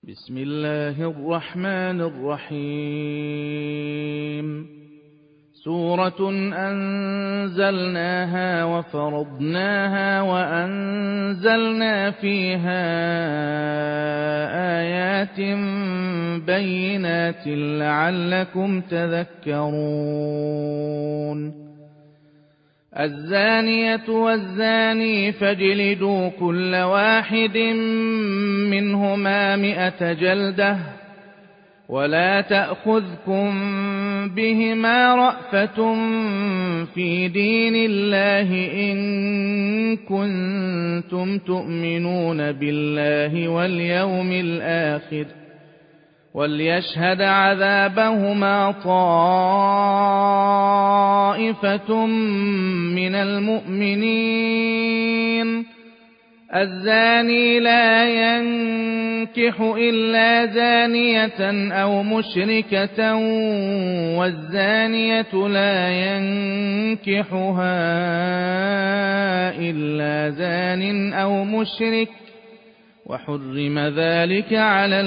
بسم الله الرحمن الرحيم سورة أنزلناها وفرضناها وأنزلنا فيها آيات بينات لعلكم تذكرون الزانية والزاني فاجلدوا كل واحد منهما 100 جلدة ولا تأخذكم بهما رأفة في دين الله إن كنتم تؤمنون بالله واليوم الآخر وليشهد عذابهما طائفة من المؤمنين الزاني لا ينكح إلا زانية أو مشركة والزانية لا ينكحها إلا زان أو مشرك وحرم ذلك على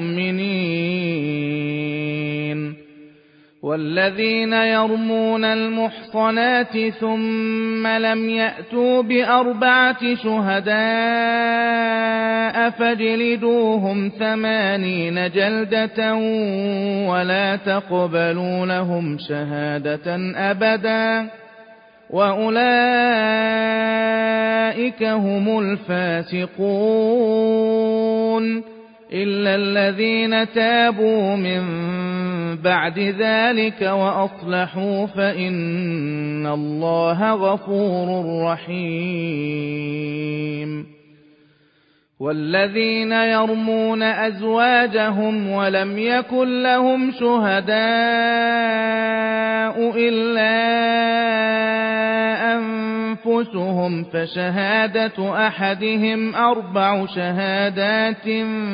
المؤمنين والذين يرمون المحصنات ثم لم يأتوا ب4 شهداء فاجلدوهم 80 جلدة ولا تقبلوا لهم شهادة أبدا وأولئك هم الفاسقون إلا الذين تابوا من بعد ذلك وأصلحوا فإن الله غفور رحيم والذين يرمون أزواجهم ولم يكن لهم شهداء إلا أنفسهم فشهادة أحدهم 4 شهادات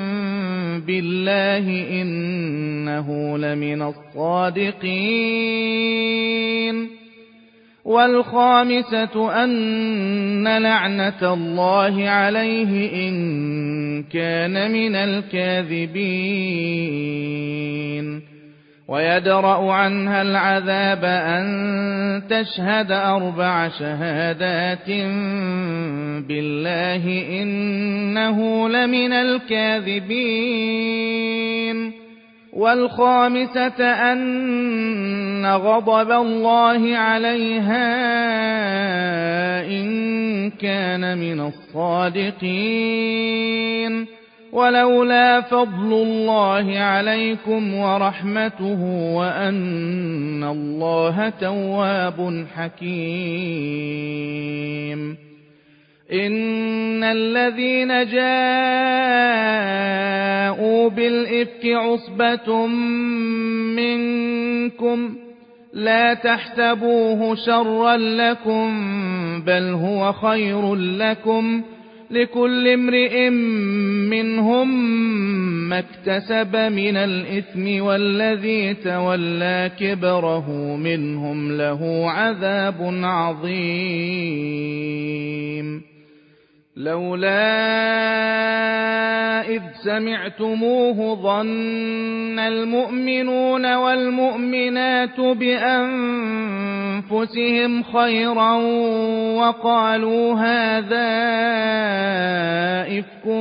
بالله إنه لمن الصادقين والخامسة أن لعنة الله عليه إن كان من الكاذبين ويدرأ عنها العذاب أن تشهد 4 شهادات بالله إنه لمن الكاذبين والخامسة أن غضب الله عليها إن كان من الصادقين ولولا فضل الله عليكم ورحمته وأن الله تواب حكيم إن الذين جاءوا بالإفك عصبة منكم لا تحسبوه شرا لكم بل هو خير لكم لكل امرئ منهم ما اكتسب من الإثم والذي تولى كبره منهم له عذاب عظيم لولا إذ سمعتموه ظن المؤمنون والمؤمنات بأنفسهم خيرا وقالوا هذا إفك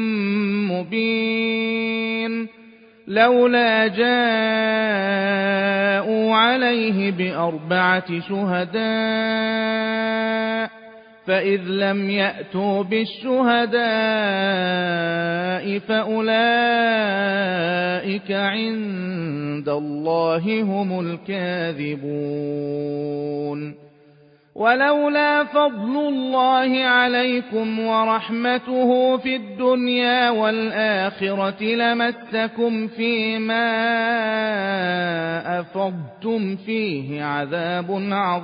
مبين لولا جاءوا عليه ب4 شهداء فإذ لم يأتوا بالشهداء فأولئك عند الله هم الكاذبون ولولا فضل الله عليكم ورحمته في الدنيا والآخرة لمسكم فيما أفضتم فيه عذاب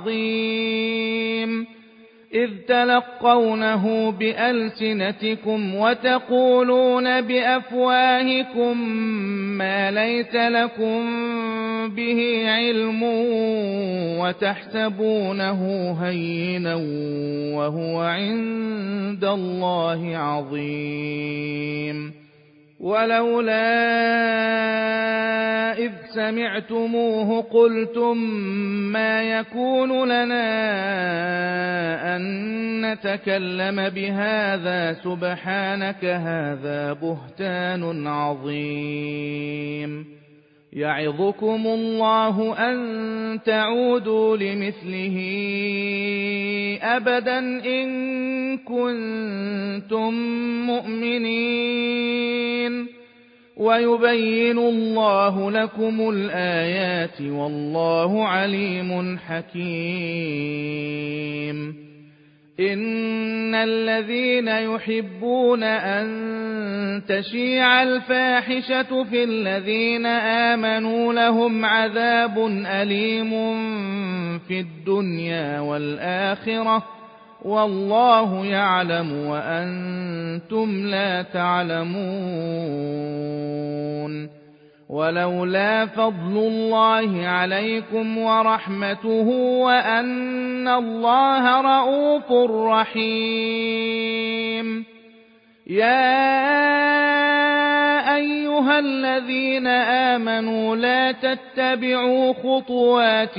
عظيم إذ تلقونه بألسنتكم وتقولون بأفواهكم ما ليس لكم به علم وتحسبونه هينا وهو عند الله عظيم ولولا إذ سمعتموه قلتم ما يكون لنا أن نتكلم بهذا سبحانك هذا بهتان عظيم يعظكم الله أن تعودوا لمثله أبدا إن كنتم مؤمنين ويبين الله لكم الآيات والله عليم حكيم إن الذين يحبون أن تشيع الفاحشة في الذين آمنوا لهم عذاب أليم في الدنيا والآخرة والله يعلم وأنتم لا تعلمون ولولا فضل الله عليكم ورحمته وأن الله رءوف رحيم يا أيها الذين آمنوا لا تتبعوا خطوات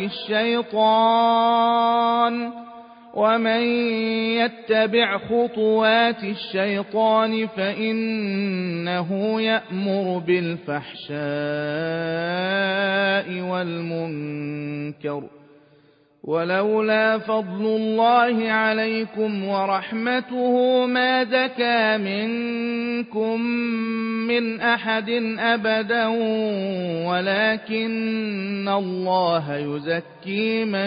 الشيطان ومن يتبع خطوات الشيطان فإنه يأمر بالفحشاء والمنكر ولولا فضل الله عليكم ورحمته ما زكى منكم من أحد أبدا ولكن الله يزكي من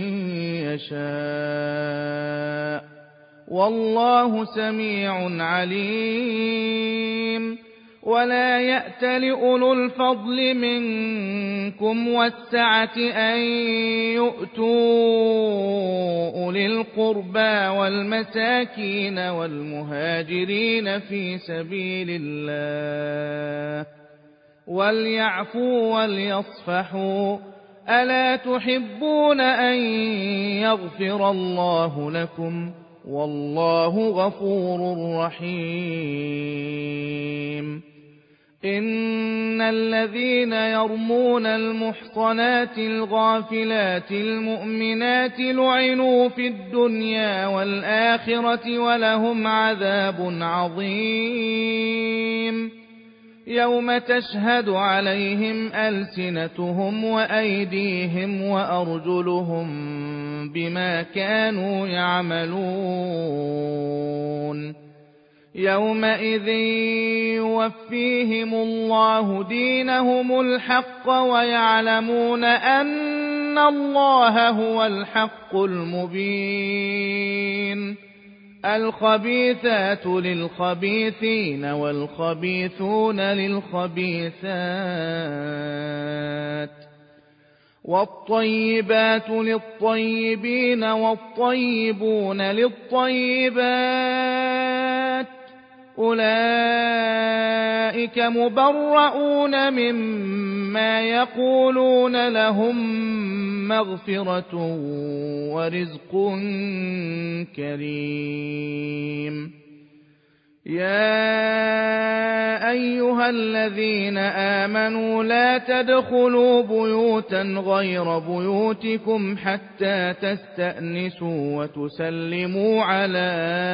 يشاء والله سميع عليم ولا يأتل أولو الفضل منكم والسعة أن يؤتوا أولي القربى والمساكين والمهاجرين في سبيل الله وليعفوا وليصفحوا ألا تحبون أن يغفر الله لكم والله غفور رحيم إن الذين يرمون المحصنات الغافلات المؤمنات لعنوا في الدنيا والآخرة ولهم عذاب عظيم يوم تشهد عليهم ألسنتهم وأيديهم وأرجلهم بما كانوا يعملون يومئذ يوفيهم الله دينهم الحق ويعلمون أن الله هو الحق المبين الخبيثات للخبيثين والخبيثون للخبيثات والطيبات للطيبين والطيبون للطيبات أولئك مبرؤون مما يقولون لهم مغفرة ورزق كريم يا أيها الذين آمنوا لا تدخلوا بيوتا غير بيوتكم حتى تستأنسوا وتسلموا على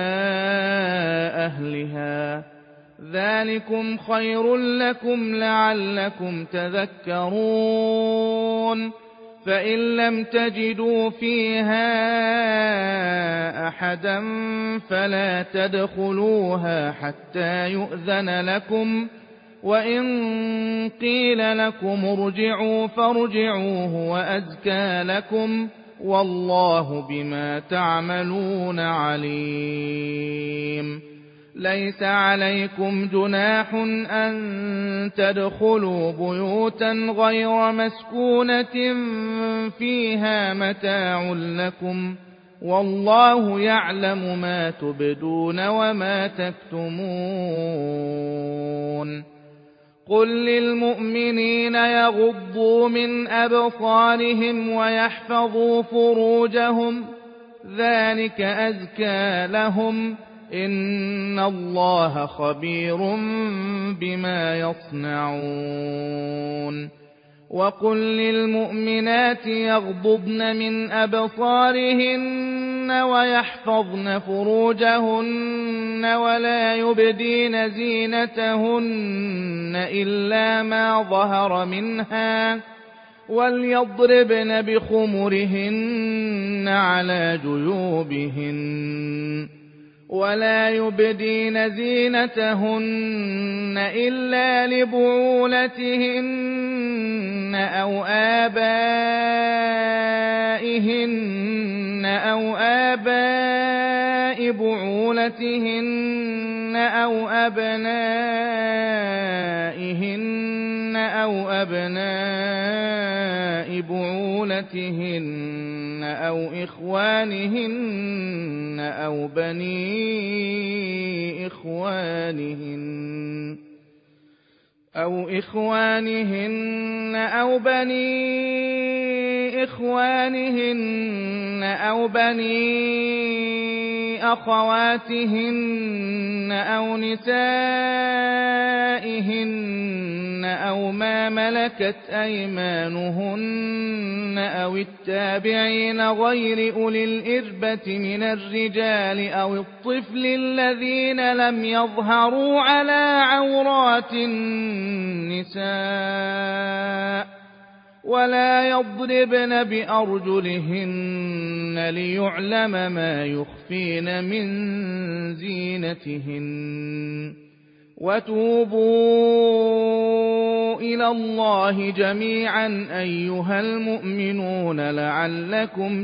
أهلها ذلكم خير لكم لعلكم تذكرون فإن لم تجدوا فيها أحدا فلا تدخلوها حتى يؤذن لكم وإن قيل لكم ارجعوا فارجعوا هو أزكى لكم والله بما تعملون عليم ليس عليكم جناح أن تدخلوا بيوتا غير مسكونة فيها متاع لكم والله يعلم ما تبدون وما تكتمون قل للمؤمنين يغضوا من أبصارهم ويحفظوا فروجهم ذلك أزكى لهم إن الله خبير بما يصنعون وقل للمؤمنات يغضضن من أبصارهن ويحفظن فروجهن ولا يبدين زينتهن إلا ما ظهر منها وليضربن بخمرهن على جيوبهن ولا يبدين زينتهن إلا لبعولتهن أو آباء بعولتهن أو أبناء بعولتهن أو إخوانهن أو بني إخوانهن أو بني أخواتهن أو نسائهن أو ما ملكت أيمانهن أو التابعين غير أولي الإربة من الرجال أو الطفل الذين لم يظهروا على عورات النساء ولا يضربن بأرجلهن ليعلم ما يخفين من زينتهن وتوبوا إلى الله جميعا أيها المؤمنون لعلكم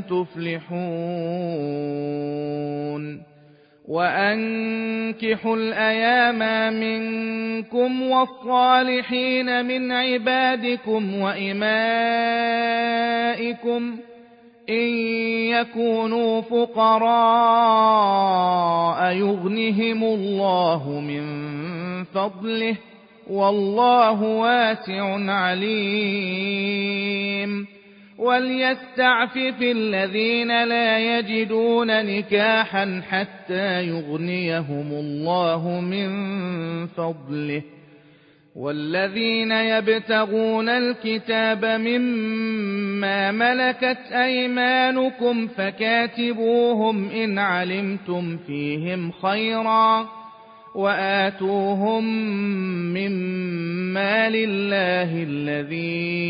تفلحون وأنكحوا الأيام منكم والصالحين من عبادكم وإمائكم إن يكونوا فقراء يغنهم الله من فضله والله واسع عليم وليستعفف الذين لا يجدون نكاحا حتى يغنيهم الله من فضله والذين يبتغون الكتاب مما ملكت أيمانكم فكاتبوهم إن علمتم فيهم خيرا وآتوهم مما لله الذي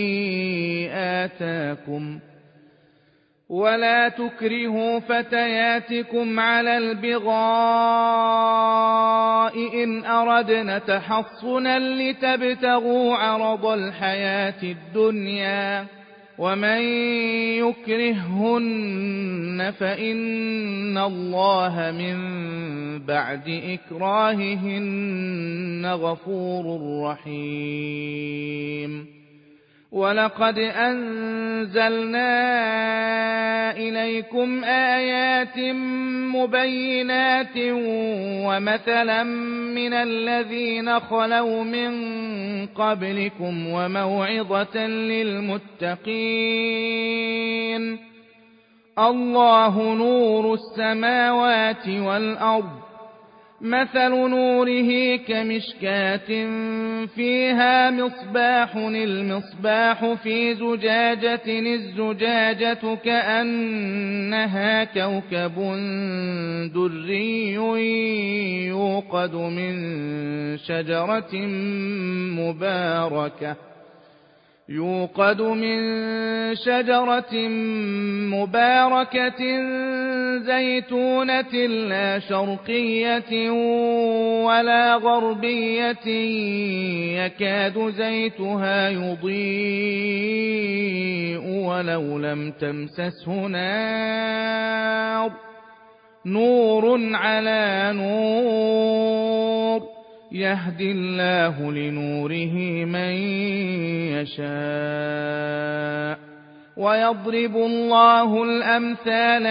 آتاكم ولا تكرهوا فتياتكم على البغاء إن أردنا تحصنا لتبتغوا عرض الحياة الدنيا ومن يكرههن فإن الله من بعد إكراههن غفور رحيم ولقد أنزلنا إليكم آيات مبينات ومثلا من الذين خلوا من قبلكم وموعظة للمتقين الله نور السماوات والأرض مثل نوره كمشكاة فيها مصباح المصباح في زجاجة الزجاجة كأنها كوكب دري يوقد من شجرة مباركة زيتونة لا شرقية ولا غربية يكاد زيتها يضيء ولو لم تمسسه نار نور على نور يهدي الله لنوره من يشاء ويضرب الله الأمثال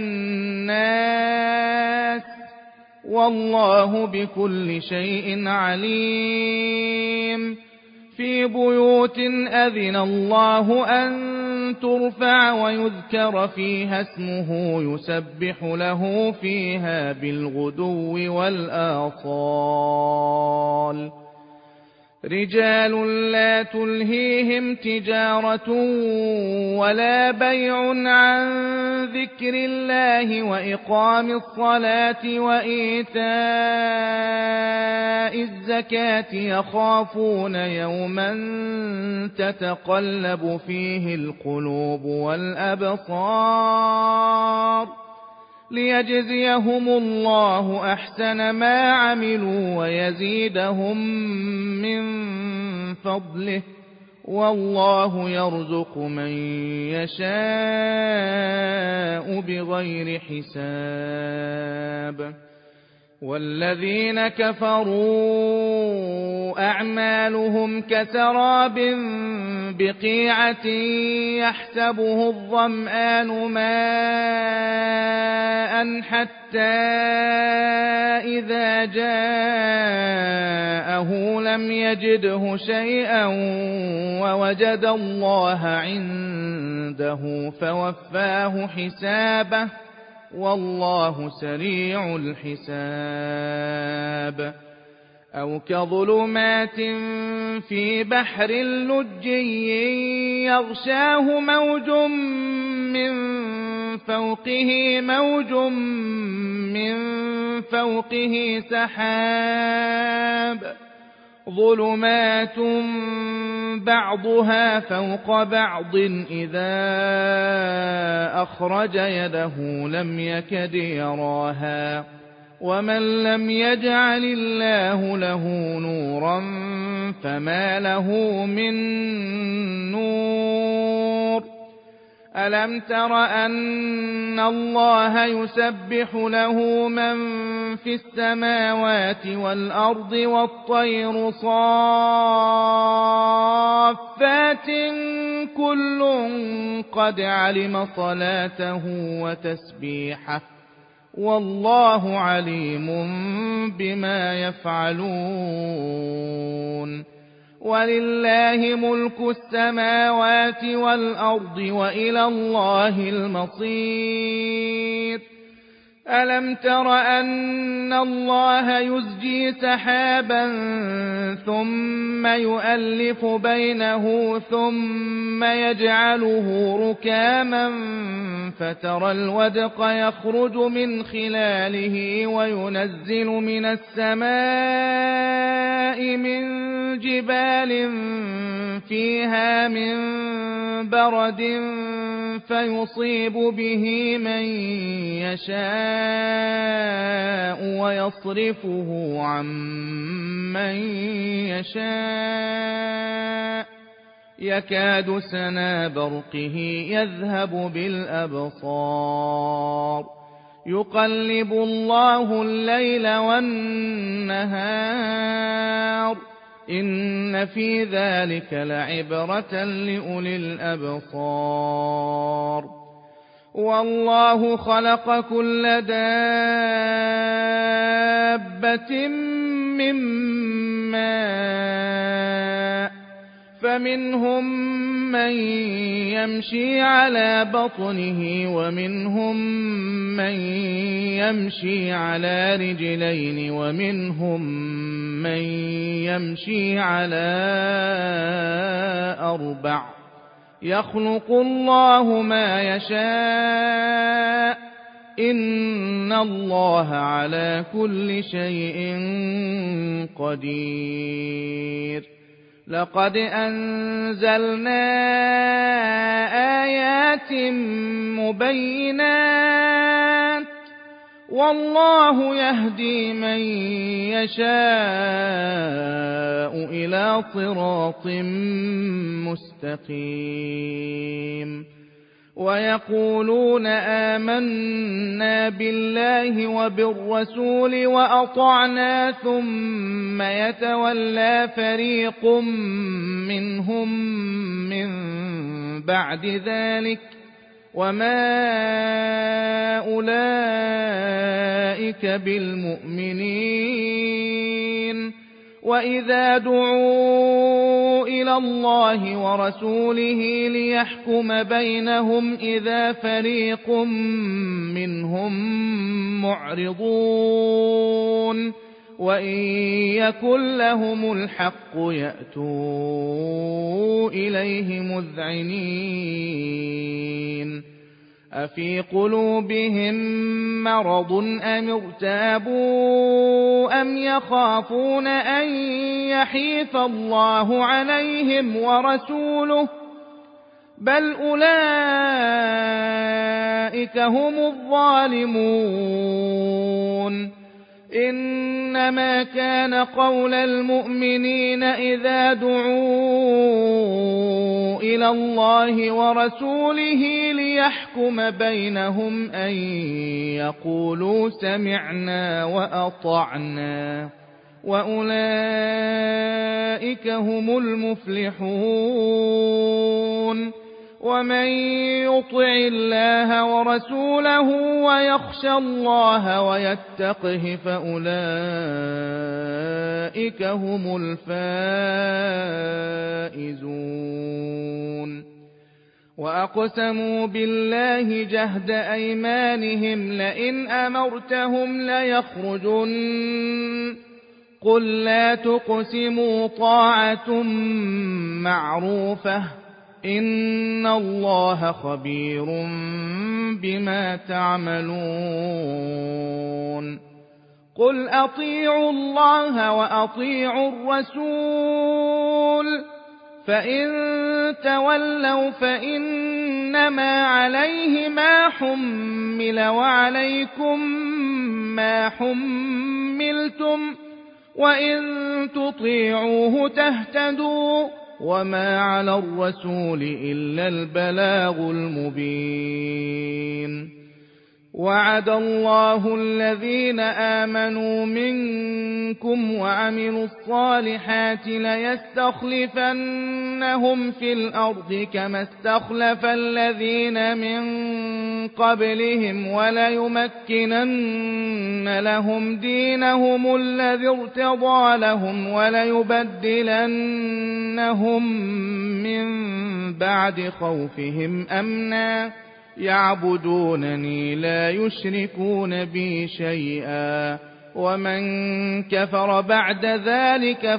للناس والله بكل شيء عليم في بيوت أذن الله أن ترفع ويذكر فيها اسمه يسبح له فيها بالغدو والآصال رجال لا تلهيهم تجارة ولا بيع عن ذكر الله وإقام الصلاة وإيتاء الزكاة يخافون يوما تتقلب فيه القلوب والأبصار ليجزيهم الله أحسن ما عملوا ويزيدهم من فضله والله يرزق من يشاء بغير حساب والذين كفروا أعمالهم كسراب بقيعة يحسبه الظمآن ماء حتى إذا جاءه لم يجده شيئا ووجد الله عنده فوفاه حسابه والله سريع الحساب أو كظلمات في بحر لجي يغشاه موج من فوقه سحاب ظلمات بعضها فوق بعض إذا أخرج يده لم يكد يراها ومن لم يجعل الله له نورا فما له من نور ألم تر أن الله يسبح له من في السماوات والأرض والطير صافات كل قد علم صلاته وتسبيحه والله عليم بما يفعلون ولله ملك السماوات والأرض وإلى الله المصير ألم تر أن الله يزجي سحابا ثم يؤلف بينه ثم يجعله ركاما فترى الودق يخرج من خلاله وينزل من السماء من جبال فيها من برد فيصيب به من يشاء ويصرفه عن من يشاء يكاد سنا برقه يذهب بالأبصار يقلب الله الليل والنهار إن في ذلك لعبرة لأولي الأبصار والله خلق كل دابة من ماء فمنهم من يمشي على بطنه ومنهم من يمشي على رجلين ومنهم من يمشي على أربع يخلق الله ما يشاء إن الله على كل شيء قدير لقد أنزلنا آيات مبينات والله يهدي من يشاء إلى صراط مستقيم ويقولون آمنا بالله وبالرسول وأطعنا ثم يتولى فريق منهم من بعد ذلك وما أولئك بالمؤمنين وإذا دعوا إلى الله ورسوله ليحكم بينهم إذا فريق منهم معرضون وإن يكن لهم الحق يأتوا إليه مذعنين أفي قلوبهم مرض أم ارتابوا أم يخافون أن يحيف الله عليهم ورسوله بل أولئك هم الظالمون إنما كان قول المؤمنين إذا دعوا إلى الله ورسوله ليحكم بينهم أن يقولوا سمعنا وأطعنا وأولئك هم المفلحون ومن يطع الله ورسوله ويخشى الله ويتقه فأولئك هم الفائزون وأقسموا بالله جهد أيمانهم لئن أمرتهم ليخرجن قل لا تقسموا طاعة معروفة إن الله خبير بما تعملون قل أطيعوا الله وأطيعوا الرسول فإن تولوا فإنما عليه ما حمل وعليكم ما حملتم وإن تطيعوه تهتدوا وما على الرسول إلا البلاغ المبين وعد الله الذين آمنوا منكم وعملوا الصالحات ليستخلفنهم في الأرض كما استخلف الذين من قبلهم وليمكنن لهم دينهم الذي ارتضى لهم وليبدلنهم من بعد خوفهم أمنا يعبدونني لا يشركون بي شيئا ومن كفر بعد ذلك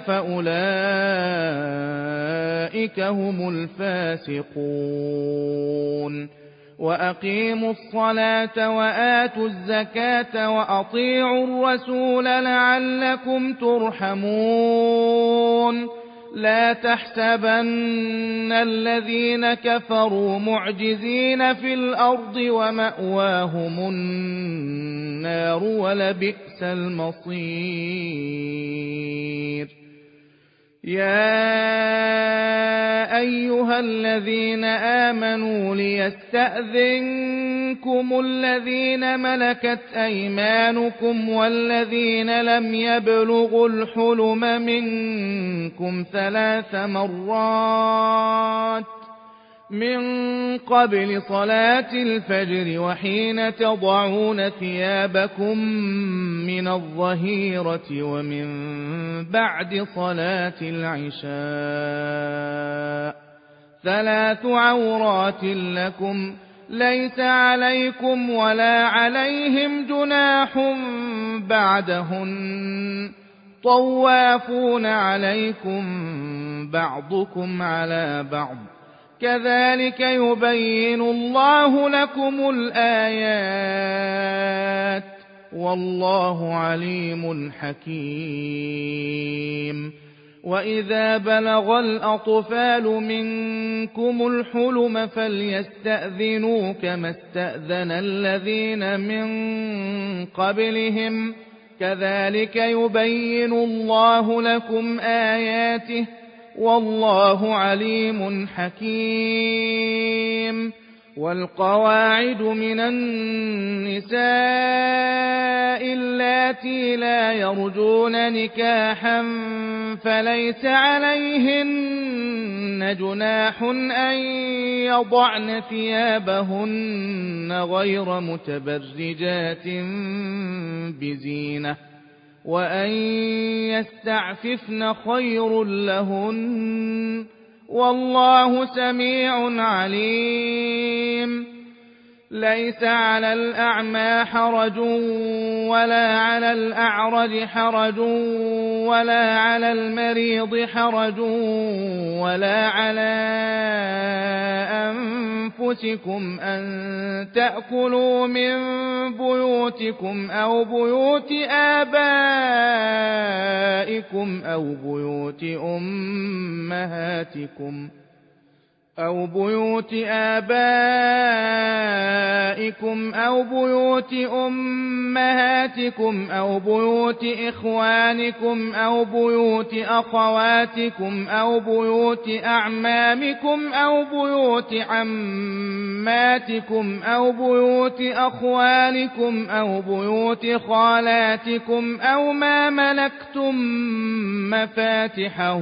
فأولئك هم الفاسقون وأقيموا الصلاة وآتوا الزكاة وأطيعوا الرسول لعلكم ترحمون لا تحسبن الذين كفروا معجزين في الأرض ومأواهم النار ولبئس المصير يا أيها الذين آمنوا ليستأذنكم الذين ملكت أيمانكم والذين لم يبلغوا الحلم منكم 3 مرات من قبل صلاة الفجر وحين تضعون ثيابكم من الظهيرة ومن بعد صلاة العشاء 3 عورات لكم ليس عليكم ولا عليهم جناح بعدهن طوافون عليكم بعضكم على بعض كذلك يبين الله لكم الآيات والله عليم حكيم وإذا بلغ الأطفال منكم الحلم فليستأذنوا كما استأذن الذين من قبلهم كذلك يبين الله لكم آياته والله عليم حكيم والقواعد من النساء اللاتي لا يرجون نكاحا فليس عليهن جناح أن يضعن ثيابهن غير متبرجات بزينة وأن يستعففن خير لهن والله سميع عليم ليس على الأعمى حرج ولا على الأعرج حرج ولا على المريض حرج ولا على أنفسكم أن تأكلوا من بيوتكم أو بيوت آبائكم أو بيوت أمهاتكم أو بيوت آبائكم أو بيوت أمهاتكم أو بيوت إخوانكم أو بيوت أخواتكم أو بيوت أعمامكم أو بيوت عماتكم أو بيوت أخوالكم أو بيوت خالاتكم أو ما ملكتم مفاتحه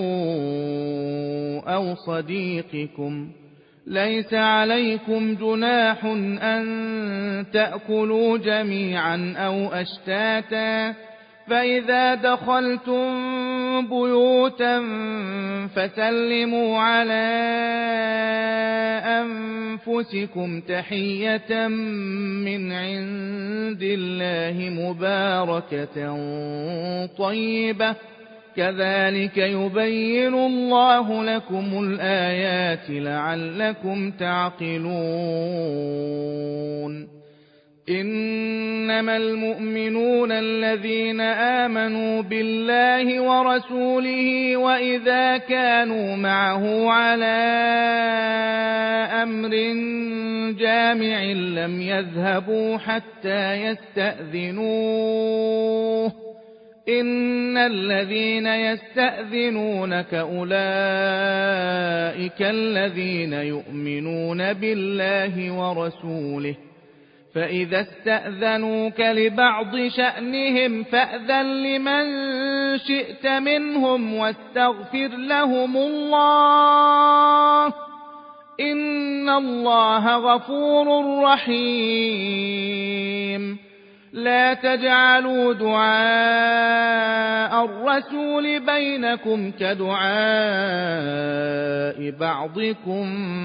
أو صديقكم ليس عليكم جناح أن تأكلوا جميعا أو أشتاتا فإذا دخلتم بيوتا فسلموا على أنفسكم تحية من عند الله مباركة طيبة كذلك يبين الله لكم الآيات لعلكم تعقلون إنما المؤمنون الذين آمنوا بالله ورسوله وإذا كانوا معه على أمر جامع لم يذهبوا حتى يستأذنوه إن الذين يستأذنونك أولئك الذين يؤمنون بالله ورسوله فإذا استأذنوك لبعض شأنهم فأذن لمن شئت منهم واستغفر لهم الله إن الله غفور رحيم لا تجعلوا دعاء الرسول بينكم كدعاء بعضكم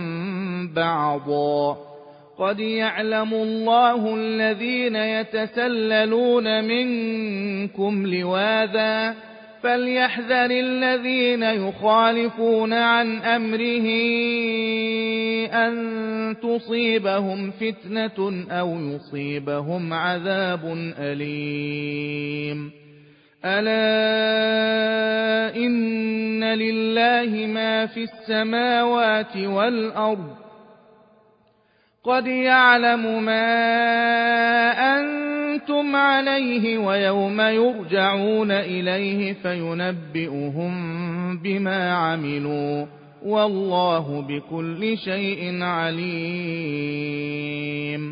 بعضا قد يعلم الله الذين يتسللون منكم لواذا فليحذر الذين يخالفون عن أمره أن تصيبهم فتنة أو يصيبهم عذاب أليم ألا إن لله ما في السماوات والأرض قد يعلم ما أنتم عليه ويوم يرجعون إليه فينبئهم بما عملوا والله بكل شيء عليم